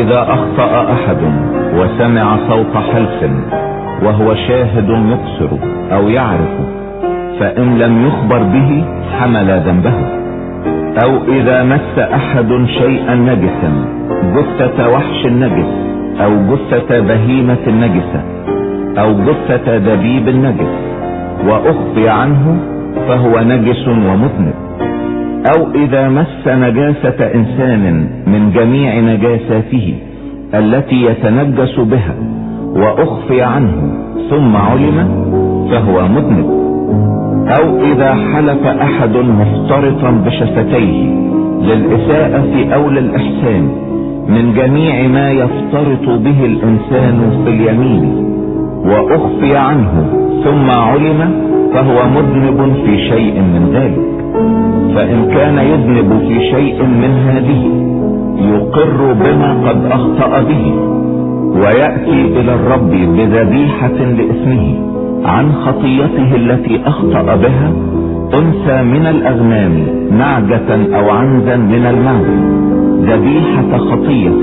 واذا اخطأ احد وسمع صوت حلف وهو شاهد يبصر او يعرف، فان لم يخبر به حمل ذنبه. او اذا مس احد شيئا نجسا، جثة وحش نجس او جثة بهيمة نجسة او جثة دبيب نجس واخفي عنه، فهو نجس ومذنب. او اذا مس نجاسة انسان من جميع نجاساته التي يتنجس بها واخفي عنه ثم علم، فهو مذنب. او اذا حلف احد مفترطا بشفتيه للاساءة او للاحسان من جميع ما يفترط به الانسان في اليمين واخفي عنه ثم علم، فهو مذنب في شيء من ذلك. فان كان يذنب في شيء من هذه يقر بما قد اخطأ به، ويأتي الى الرب بذبيحة لاسمه عن خطيته التي اخطأ بها، انثى من الاغنام نعجة او عنزا من المعز، ذبيحة خطية،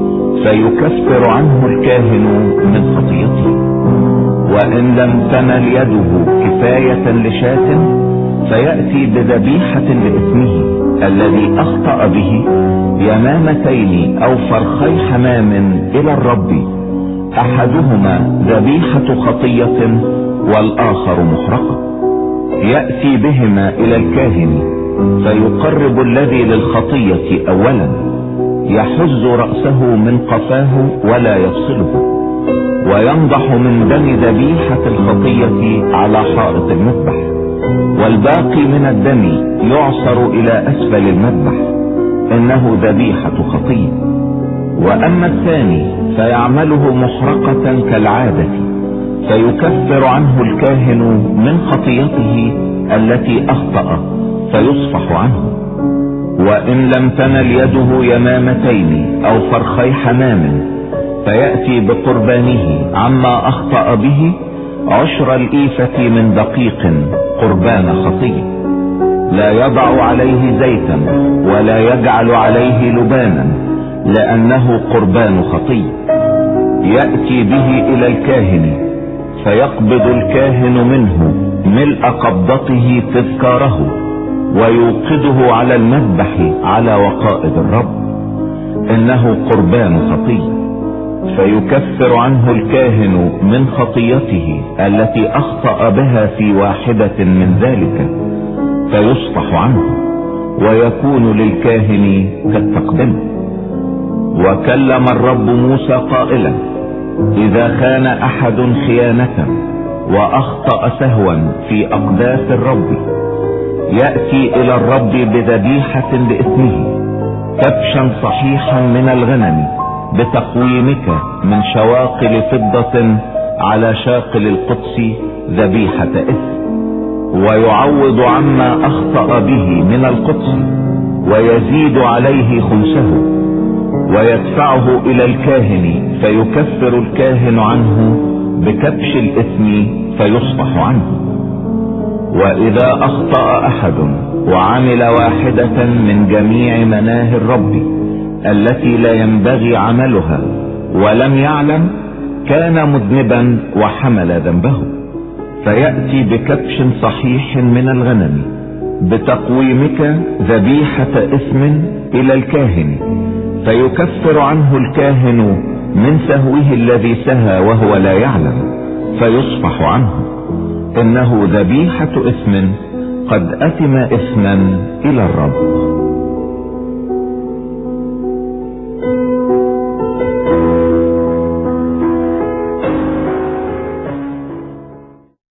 فيكفر عنه الكاهن من خطيته. وان لم تنل يده كفاية لشاة، فيأتي بذبيحة لاسمه الذي اخطأ به، يمامتين او فرخي حمام الى الرب، احدهما ذبيحة خطية والاخر محرقة. يأتي بهما الى الكاهن، فيقرب الذي للخطية اولا، يحز رأسه من قفاه ولا يفصله، وينضح من دم ذبيحة الخطية على حائط المذبح، والباقي من الدم يعصر الى اسفل المذبح، انه ذبيحة خطية. واما الثاني فيعمله محرقة كالعادة، فيكفر عنه الكاهن من خطيته التي اخطأ فيصفح عنه. وان لم تنل يده يمامتين او فرخي حمام، فيأتي بقربانه عما اخطأ به 10 الإيفة من دقيق قربان خطية، لا يضع عليه زيتا ولا يجعل عليه لبانا، لانه قربان خطية. يأتي به الى الكاهن، فيقبض الكاهن منه ملء قبضته تذكاره، ويوقده على المذبح على وقائد الرب، انه قربان خطية. فيكفر عنه الكاهن من خطيته التي اخطأ بها في واحدة من ذلك، فيصفح عنه، ويكون للكاهن كالتقدمة. وكلم الرب موسى قائلا: اذا خان احد خيانة واخطأ سهوا في اقداس الرب، يأتي الى الرب بذبيحة لاسمه، كبشا صحيحا من الغنم بتقويمك من شواقل فضة على شاقل القدس ذبيحة إثم، ويعوض عما اخطأ به من القدس، ويزيد عليه خمسه، ويدفعه الى الكاهن، فيكفر الكاهن عنه بكبش الاثم فيصفح عنه. واذا اخطأ احد وعمل واحدة من جميع مناهي الرب التي لا ينبغي عملها ولم يعلم، كان مذنبا وحمل ذنبه، فيأتي بكبش صحيح من الغنم بتقويمك ذبيحة إثم الى الكاهن، فيكفر عنه الكاهن من سهوه الذي سهى وهو لا يعلم، فيصفح عنه، انه ذبيحة إثم قد أتم إثما الى الرب.